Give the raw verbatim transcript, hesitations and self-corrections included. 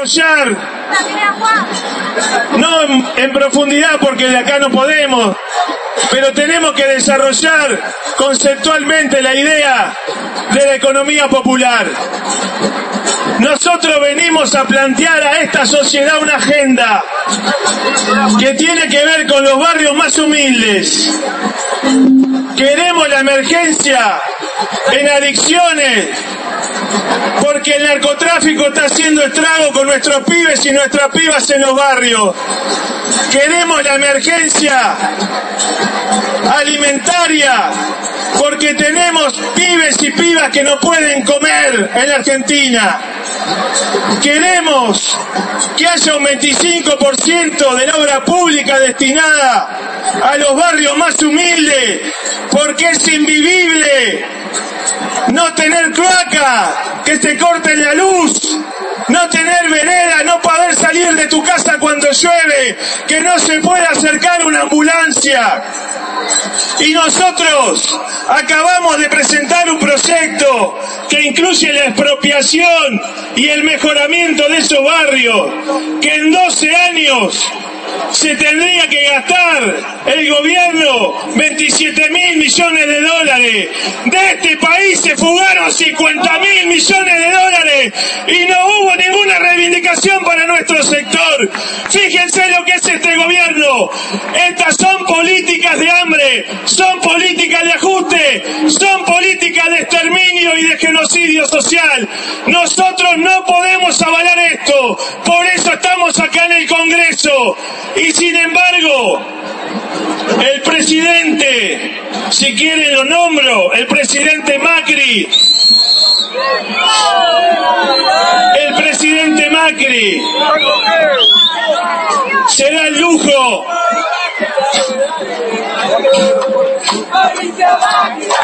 desarrollar, no en, en profundidad porque de acá no podemos, pero tenemos que desarrollar conceptualmente la idea de la economía popular. Nosotros venimos a plantear a esta sociedad una agenda que tiene que ver con los barrios más humildes. Queremos la emergencia en adicciones, porque el narcotráfico está haciendo estrago con nuestros pibes y nuestras pibas en los barrios. Queremos la emergencia alimentaria, porque tenemos pibes y pibas que no pueden comer en la Argentina. Queremos que haya un veinticinco por ciento de la obra pública destinada a los barrios más humildes, porque es invivible no tener cloaca, que te corten la luz, no tener vereda, no poder salir de tu casa cuando llueve, que no se pueda acercar una ambulancia. Y nosotros acabamos de presentar un proyecto que incluye la expropiación y el mejoramiento de esos barrios, que en doce años se tendría que gastar el gobierno veintisiete mil millones de dólares. De este país se fugaron cincuenta mil millones de dólares y no hubo ninguna reivindicación para nuestro sector. Fíjense lo que es este gobierno. Estas son políticas de hambre, son políticas de ajuste, son políticas de exterminio y de genocidio social. Nosotros no podemos avalar esto, por eso estamos acá en el Congreso. Y sin embargo, el presidente, si quieren lo nombro, el presidente Macri, el presidente Macri se da el lujo